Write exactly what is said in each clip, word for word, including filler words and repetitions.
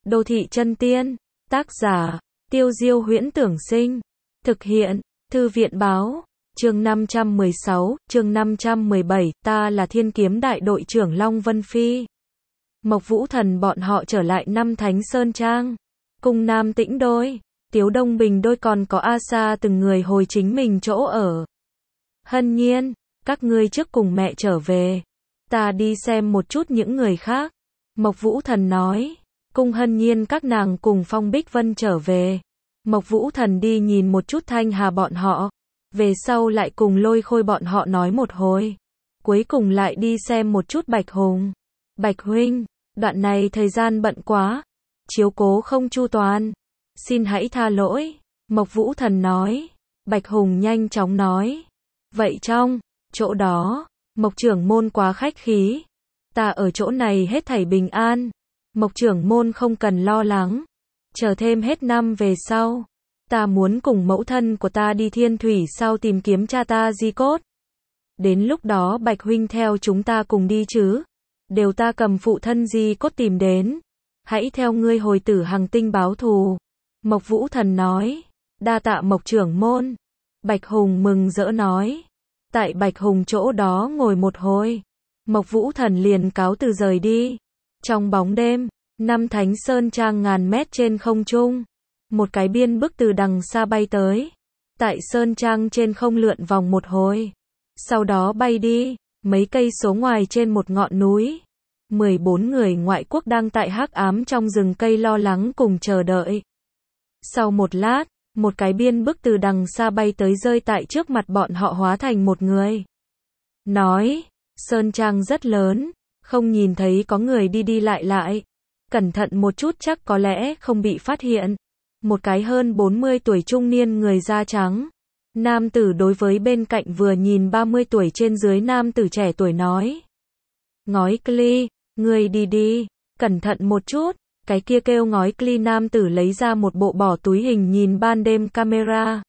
Đô thị chân tiên, tác giả, Tiêu Diêu Huyễn Tưởng Sinh, thực hiện, Thư viện báo, chương năm trăm mười sáu, chương năm trăm mười bảy, ta là Thiên Kiếm đại đội trưởng Long Vân Phi. Mộc Vũ Thần bọn họ trở lại năm Thánh Sơn Trang, cùng Nam Tĩnh đôi, Tiếu Đông Bình đôi còn có A Sa từng người hồi chính mình chỗ ở. Hân Nhiên, các ngươi trước cùng mẹ trở về, ta đi xem một chút những người khác. Mộc Vũ Thần nói, cùng Hân Nhiên các nàng cùng Phong Bích Vân trở về. Mộc Vũ Thần đi nhìn một chút Thanh Hà bọn họ, về sau lại cùng Lôi Khôi bọn họ nói một hồi, cuối cùng lại đi xem một chút Bạch Hùng. Bạch huynh, đoạn này thời gian bận quá, chiếu cố không chu toàn, xin hãy tha lỗi. Mộc Vũ Thần nói. Bạch Hùng nhanh chóng nói, vậy trong chỗ đó, Mộc trưởng môn quá khách khí, ta ở chỗ này hết thảy bình an, Mộc trưởng môn không cần lo lắng, chờ thêm hết năm về sau, ta muốn cùng mẫu thân của ta đi Thiên Thủy sau tìm kiếm cha ta di cốt. Đến lúc đó Bạch huynh theo chúng ta cùng đi chứ, đều ta cầm phụ thân di cốt tìm đến, hãy theo ngươi hồi Tử Hằng Tinh báo thù. Mộc Vũ Thần nói, đa tạ Mộc trưởng môn. Bạch Hùng mừng rỡ nói, tại Bạch Hùng chỗ đó ngồi một hồi, Mộc Vũ Thần liền cáo từ rời đi. Trong bóng đêm, năm Thánh Sơn Trang ngàn mét trên không trung, một cái biên bức từ đằng xa bay tới, tại Sơn Trang trên không lượn vòng một hồi, sau đó bay đi, mấy cây số ngoài trên một ngọn núi. mười bốn người ngoại quốc đang tại hắc ám trong rừng cây lo lắng cùng chờ đợi. Sau một lát, một cái biên bức từ đằng xa bay tới rơi tại trước mặt bọn họ hóa thành một người. Nói, Sơn Trang rất lớn, không nhìn thấy có người đi đi lại lại. Cẩn thận một chút chắc có lẽ không bị phát hiện. Một cái hơn bốn mươi tuổi trung niên người da trắng. Nam tử đối với bên cạnh vừa nhìn ba mươi tuổi trên dưới nam tử trẻ tuổi nói. Ngói Kli, ngươi đi đi, cẩn thận một chút. Cái kia kêu ngói Kli nam tử lấy ra một bộ bỏ túi hình nhìn ban đêm camera.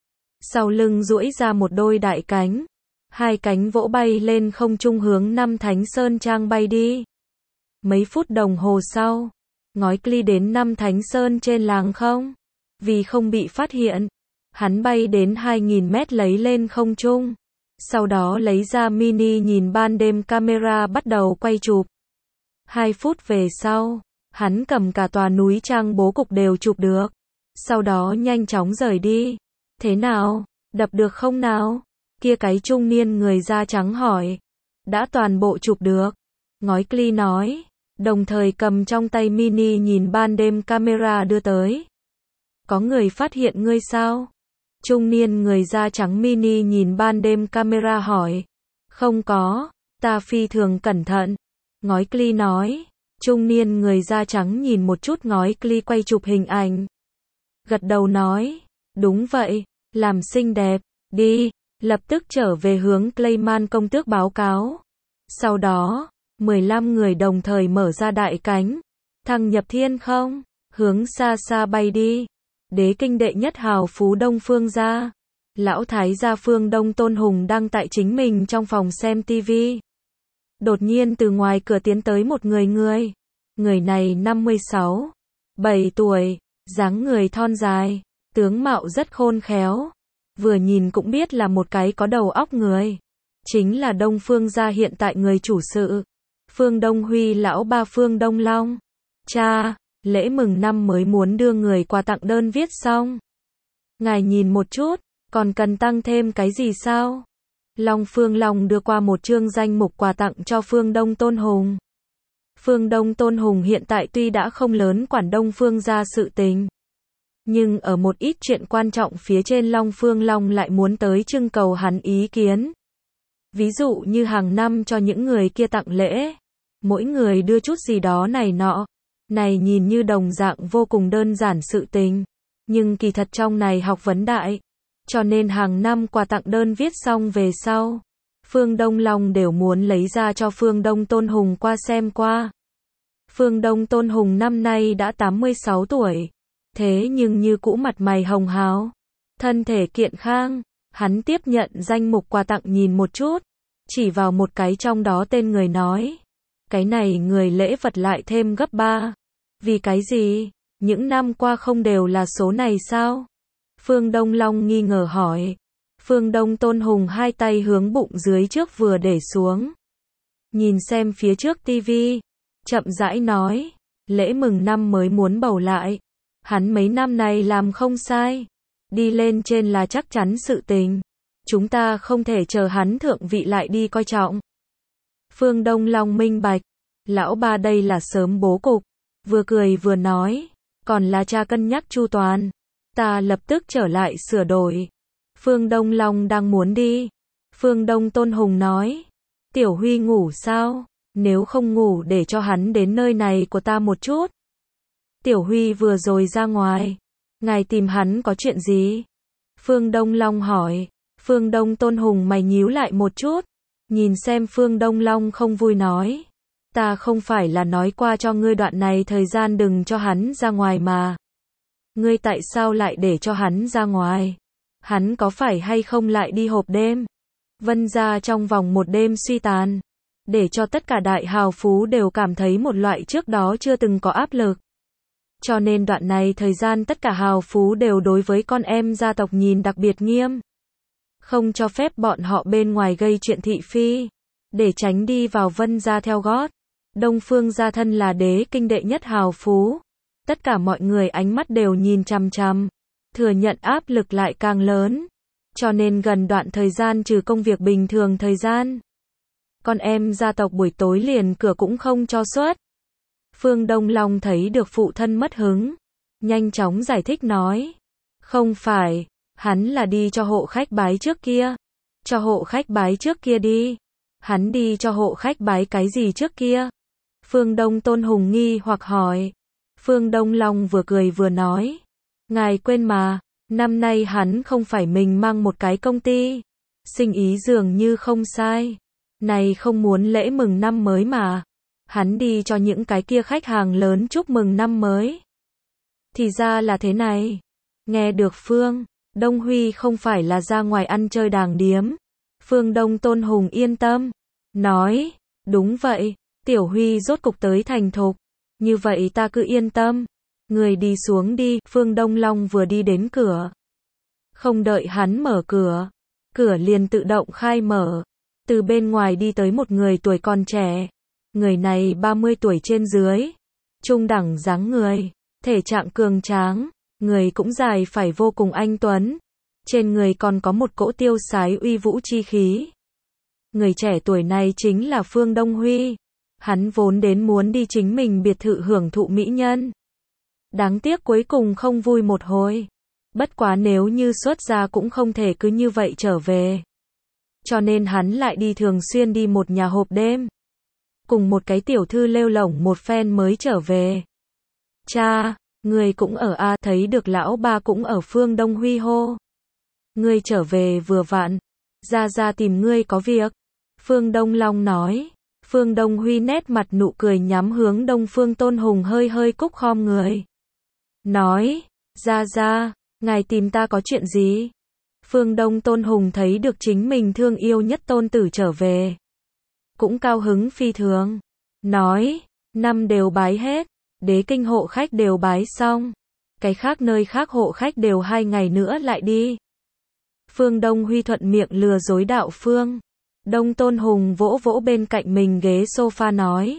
Sau lưng duỗi ra một đôi đại cánh. Hai cánh vỗ bay lên không trung hướng năm Thánh Sơn Trang bay đi. Mấy phút đồng hồ sau, ngói Kli đến năm Thánh Sơn trên làng không. Vì không bị phát hiện, hắn bay đến hai nghìn mét lấy lên không trung. Sau đó lấy ra mini nhìn ban đêm camera bắt đầu quay chụp. Hai phút về sau, hắn cầm cả tòa núi trang bố cục đều chụp được. Sau đó nhanh chóng rời đi. Thế nào, đập được không nào? Kia cái trung niên người da trắng hỏi. Đã toàn bộ chụp được. Ngói Kli nói. Đồng thời cầm trong tay mini nhìn ban đêm camera đưa tới. Có người phát hiện ngươi sao? Trung niên người da trắng mini nhìn ban đêm camera hỏi. Không có, ta phi thường cẩn thận. Ngói Kli nói. Trung niên người da trắng nhìn một chút ngói Kli quay chụp hình ảnh. Gật đầu nói. Đúng vậy, làm xinh đẹp, đi, lập tức trở về hướng Clayman công tước báo cáo. Sau đó, mười lăm người đồng thời mở ra đại cánh, thăng nhập thiên không, hướng xa xa bay đi. Đế kinh đệ nhất hào phú Đông Phương gia, lão thái gia Phương Đông Tôn Hùng đang tại chính mình trong phòng xem tivi. Đột nhiên từ ngoài cửa tiến tới một người người. Người này năm mươi sáu, bảy tuổi, dáng người thon dài, tướng mạo rất khôn khéo. Vừa nhìn cũng biết là một cái có đầu óc người. Chính là Đông Phương gia hiện tại người chủ sự. Phương Đông Huy lão ba Phương Đông Long. Cha, lễ mừng năm mới muốn đưa người quà tặng đơn viết xong. Ngài nhìn một chút, còn cần tăng thêm cái gì sao? Long Phương Long đưa qua một chương danh mục quà tặng cho Phương Đông Tôn Hùng. Phương Đông Tôn Hùng hiện tại tuy đã không lớn quản Đông Phương gia sự tình, nhưng ở một ít chuyện quan trọng phía trên Long Phương Long lại muốn tới trưng cầu hắn ý kiến. Ví dụ như hàng năm cho những người kia tặng lễ, mỗi người đưa chút gì đó này nọ. Này nhìn như đồng dạng vô cùng đơn giản sự tình, nhưng kỳ thật trong này học vấn đại. Cho nên hàng năm quà tặng đơn viết xong về sau, Phương Đông Long đều muốn lấy ra cho Phương Đông Tôn Hùng qua xem qua. Phương Đông Tôn Hùng năm nay đã tám mươi sáu tuổi, thế nhưng như cũ mặt mày hồng hào, thân thể kiện khang. Hắn tiếp nhận danh mục quà tặng nhìn một chút, chỉ vào một cái trong đó tên người nói. Cái này người lễ vật lại thêm gấp ba. Vì cái gì? Những năm qua không đều là số này sao? Phương Đông Long nghi ngờ hỏi. Phương Đông Tôn Hùng hai tay hướng bụng dưới trước vừa để xuống. Nhìn xem phía trước tivi, chậm rãi nói, lễ mừng năm mới muốn bầu lại. Hắn mấy năm này làm không sai. Đi lên trên là chắc chắn sự tình. Chúng ta không thể chờ hắn thượng vị lại đi coi trọng. Phương Đông Long minh bạch. Lão ba đây là sớm bố cục. Vừa cười vừa nói. Còn là cha cân nhắc chu toàn. Ta lập tức trở lại sửa đổi. Phương Đông Long đang muốn đi. Phương Đông Tôn Hùng nói. Tiểu Huy ngủ sao? Nếu không ngủ để cho hắn đến nơi này của ta một chút. Tiểu Huy vừa rồi ra ngoài. Ngài tìm hắn có chuyện gì? Phương Đông Long hỏi. Phương Đông Tôn Hùng mày nhíu lại một chút. Nhìn xem Phương Đông Long không vui nói. Ta không phải là nói qua cho ngươi đoạn này thời gian đừng cho hắn ra ngoài mà. Ngươi tại sao lại để cho hắn ra ngoài? Hắn có phải hay không lại đi hộp đêm? Vân gia trong vòng một đêm suy tàn. Để cho tất cả đại hào phú đều cảm thấy một loại trước đó chưa từng có áp lực. Cho nên đoạn này thời gian tất cả hào phú đều đối với con em gia tộc nhìn đặc biệt nghiêm. Không cho phép bọn họ bên ngoài gây chuyện thị phi. Để tránh đi vào Vân gia theo gót. Đông Phương gia thân là đế kinh đệ nhất hào phú. Tất cả mọi người ánh mắt đều nhìn chằm chằm. Thừa nhận áp lực lại càng lớn. Cho nên gần đoạn thời gian trừ công việc bình thường thời gian. Con em gia tộc buổi tối liền cửa cũng không cho xuất. Phương Đông Long thấy được phụ thân mất hứng. Nhanh chóng giải thích nói. Không phải, hắn là đi cho hộ khách bái trước kia. Cho hộ khách bái trước kia đi. Hắn đi cho hộ khách bái cái gì trước kia? Phương Đông Tôn Hùng nghi hoặc hỏi. Phương Đông Long vừa cười vừa nói. Ngài quên mà, năm nay hắn không phải mình mang một cái công ty. Sinh ý dường như không sai. Này không muốn lễ mừng năm mới mà. Hắn đi cho những cái kia khách hàng lớn chúc mừng năm mới. Thì ra là thế này. Nghe được Phương Đông Huy không phải là ra ngoài ăn chơi đàng điếm. Phương Đông Tôn Hùng yên tâm. Nói, đúng vậy, Tiểu Huy rốt cục tới thành thục. Như vậy ta cứ yên tâm. Người đi xuống đi, Phương Đông Long vừa đi đến cửa. Không đợi hắn mở cửa. Cửa liền tự động khai mở. Từ bên ngoài đi tới một người tuổi còn trẻ. Người này ba mươi tuổi trên dưới. Trung đẳng dáng người. Thể trạng cường tráng. Người cũng dài phải vô cùng anh tuấn. Trên người còn có một cỗ tiêu sái uy vũ chi khí. Người trẻ tuổi này chính là Phương Đông Huy. Hắn vốn đến muốn đi chính mình biệt thự hưởng thụ mỹ nhân. Đáng tiếc cuối cùng không vui một hồi. Bất quá nếu như xuất gia cũng không thể cứ như vậy trở về. Cho nên hắn lại đi thường xuyên đi một nhà hộp đêm. Cùng một cái tiểu thư lêu lổng một phen mới trở về. Cha, người cũng ở a à, thấy được lão ba cũng ở. Phương Đông Huy hô. Ngươi trở về vừa vặn. Ra ra tìm ngươi có việc. Phương Đông Long nói. Phương Đông Huy nét mặt nụ cười nhắm hướng Đông Phương Tôn Hùng hơi hơi cúc khom người. Nói, ra ra, ngài tìm ta có chuyện gì? Phương Đông Tôn Hùng thấy được chính mình thương yêu nhất tôn tử trở về. Cũng cao hứng phi thường. Nói, năm đều bái hết, đế kinh hộ khách đều bái xong. Cái khác nơi khác hộ khách đều hai ngày nữa lại đi. Phương Đông Huy thuận miệng lừa dối đạo Phương. Đông Tôn Hùng vỗ vỗ bên cạnh mình ghế sofa nói.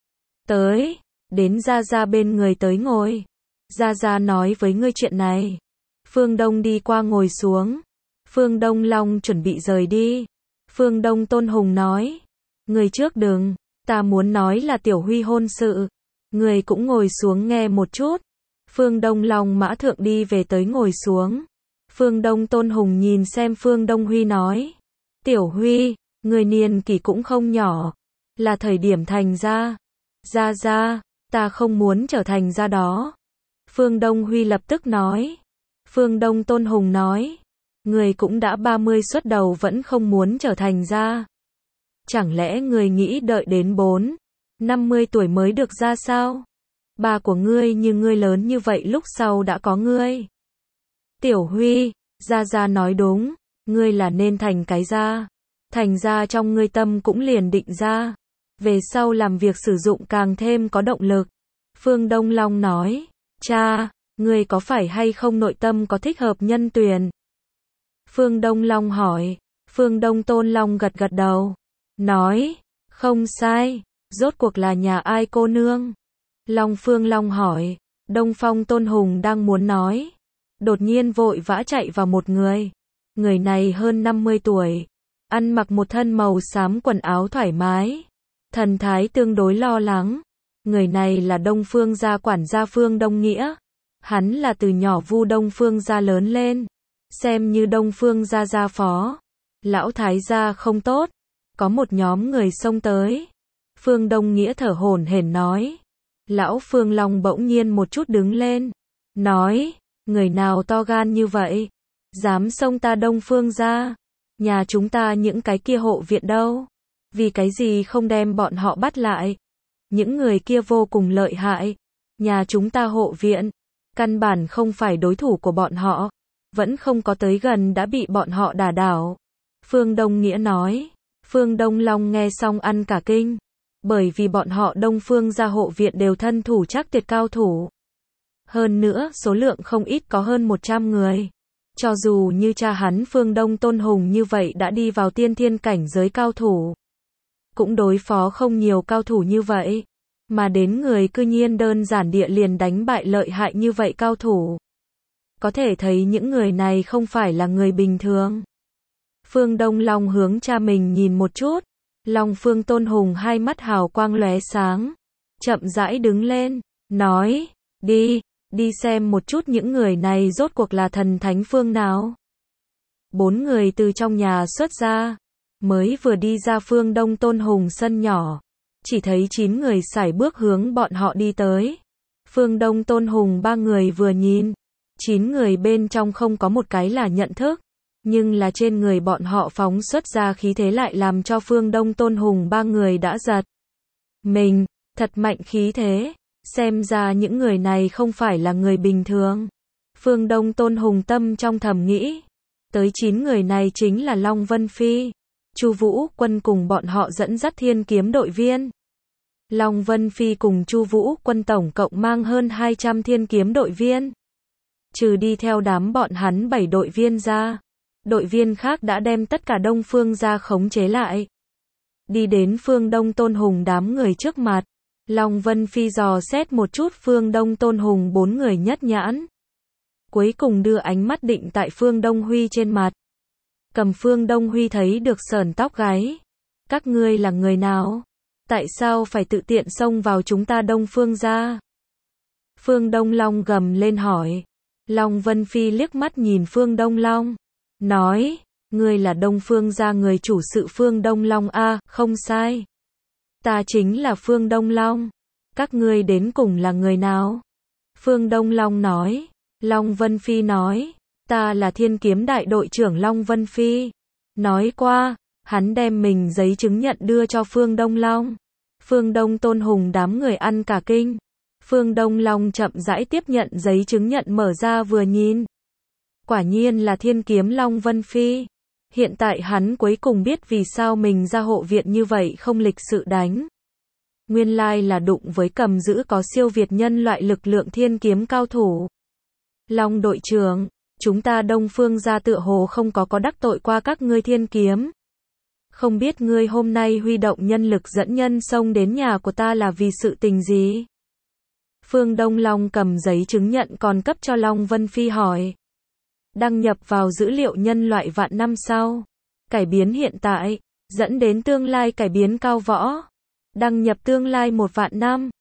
Tới, đến Gia Gia bên người tới ngồi. Gia Gia nói với ngươi chuyện này. Phương Đông đi qua ngồi xuống. Phương Đông Long chuẩn bị rời đi. Phương Đông Tôn Hùng nói. Người trước đừng, ta muốn nói là Tiểu Huy hôn sự. Người cũng ngồi xuống nghe một chút. Phương Đông Long mã thượng đi về tới ngồi xuống. Phương Đông Tôn Hùng nhìn xem Phương Đông Huy nói. Tiểu Huy, người niên kỷ cũng không nhỏ. Là thời điểm thành ra. Ra ra, ta không muốn trở thành ra đó. Phương Đông Huy lập tức nói. Phương Đông Tôn Hùng nói. Người cũng đã ba mươi xuất đầu vẫn không muốn trở thành ra. Chẳng lẽ người nghĩ đợi đến bốn, năm mươi tuổi mới được ra sao? Ba của ngươi như ngươi lớn như vậy lúc sau đã có ngươi. Tiểu Huy, Gia Gia nói đúng, ngươi là nên thành cái gia. Thành ra trong ngươi tâm cũng liền định ra. Về sau làm việc sử dụng càng thêm có động lực. Phương Đông Long nói, cha, ngươi có phải hay không nội tâm có thích hợp nhân tuyển? Phương Đông Long hỏi, Phương Đông Tôn Long gật gật đầu, nói, không sai, rốt cuộc là nhà ai cô nương? Long Phương Long hỏi, Đông Phong Tôn Hùng đang muốn nói, đột nhiên vội vã chạy vào một người. Người này hơn năm mươi tuổi, ăn mặc một thân màu xám quần áo thoải mái, thần thái tương đối lo lắng. Người này là Đông Phương gia quản gia Phương Đông Nghĩa. Hắn là từ nhỏ Vu Đông Phương gia lớn lên, xem như Đông Phương gia gia phó. Lão thái gia không tốt, có một nhóm người xông tới. Phương Đông Nghĩa thở hổn hển nói. Lão Phương Long bỗng nhiên một chút đứng lên, nói, người nào to gan như vậy, dám xông ta Đông Phương gia? Nhà chúng ta những cái kia hộ viện đâu? Vì cái gì không đem bọn họ bắt lại? Những người kia vô cùng lợi hại. Nhà chúng ta hộ viện, căn bản không phải đối thủ của bọn họ. Vẫn không có tới gần đã bị bọn họ đả đảo. Phương Đông Nghĩa nói. Phương Đông Long nghe xong ăn cả kinh. Bởi vì bọn họ Đông Phương gia hộ viện đều thân thủ chắc tuyệt cao thủ. Hơn nữa, số lượng không ít có hơn một trăm người. Cho dù như cha hắn Phương Đông Tôn Hùng như vậy đã đi vào tiên thiên cảnh giới cao thủ, cũng đối phó không nhiều cao thủ như vậy. Mà đến người cư nhiên đơn giản địa liền đánh bại lợi hại như vậy cao thủ. Có thể thấy những người này không phải là người bình thường. Phương Đông Long hướng cha mình nhìn một chút. Long Phương Tôn Hùng hai mắt hào quang lóe sáng, chậm rãi đứng lên, nói, đi, đi xem một chút những người này rốt cuộc là thần thánh phương nào. Bốn người từ trong nhà xuất ra, mới vừa đi ra Phương Đông Tôn Hùng sân nhỏ, chỉ thấy chín người sải bước hướng bọn họ đi tới. Phương Đông Tôn Hùng ba người vừa nhìn, chín người bên trong không có một cái là nhận thức. Nhưng là trên người bọn họ phóng xuất ra khí thế lại làm cho Phương Đông Tôn Hùng ba người đã giật mình, thật mạnh khí thế, xem ra những người này không phải là người bình thường. Phương Đông Tôn Hùng tâm trong thầm nghĩ, tới chín người này chính là Long Vân Phi, Chu Vũ Quân cùng bọn họ dẫn dắt thiên kiếm đội viên. Long Vân Phi cùng Chu Vũ Quân tổng cộng mang hơn hai trăm thiên kiếm đội viên. Trừ đi theo đám bọn hắn bảy đội viên ra, đội viên khác đã đem tất cả Đông Phương gia khống chế lại. Đi đến Phương Đông Tôn Hùng đám người trước mặt, Long Vân Phi dò xét một chút Phương Đông Tôn Hùng bốn người nhất nhãn. Cuối cùng đưa ánh mắt định tại Phương Đông Huy trên mặt. Cầm Phương Đông Huy thấy được sởn tóc gáy. Các ngươi là người nào? Tại sao phải tự tiện xông vào chúng ta Đông Phương gia? Phương Đông Long gầm lên hỏi. Long Vân Phi liếc mắt nhìn Phương Đông Long, nói, ngươi là Đông Phương gia người chủ sự Phương Đông Long a, không sai. Ta chính là Phương Đông Long. Các ngươi đến cùng là người nào? Phương Đông Long nói. Long Vân Phi nói, ta là thiên kiếm đại đội trưởng Long Vân Phi. Nói qua, hắn đem mình giấy chứng nhận đưa cho Phương Đông Long. Phương Đông Tôn Hùng đám người ăn cả kinh. Phương Đông Long chậm rãi tiếp nhận giấy chứng nhận mở ra vừa nhìn. Quả nhiên là thiên kiếm Long Vân Phi. Hiện tại hắn cuối cùng biết vì sao mình ra hộ viện như vậy không lịch sự đánh. Nguyên lai là đụng với cầm giữ có siêu việt nhân loại lực lượng thiên kiếm cao thủ. Long đội trưởng, chúng ta Đông Phương gia tựa hồ không có có đắc tội qua các ngươi thiên kiếm. Không biết ngươi hôm nay huy động nhân lực dẫn nhân xông đến nhà của ta là vì sự tình gì? Phương Đông Long cầm giấy chứng nhận còn cấp cho Long Vân Phi hỏi. Đăng nhập vào dữ liệu nhân loại vạn năm sau. Cải biến hiện tại, dẫn đến tương lai cải biến cao võ. Đăng nhập tương lai một vạn năm.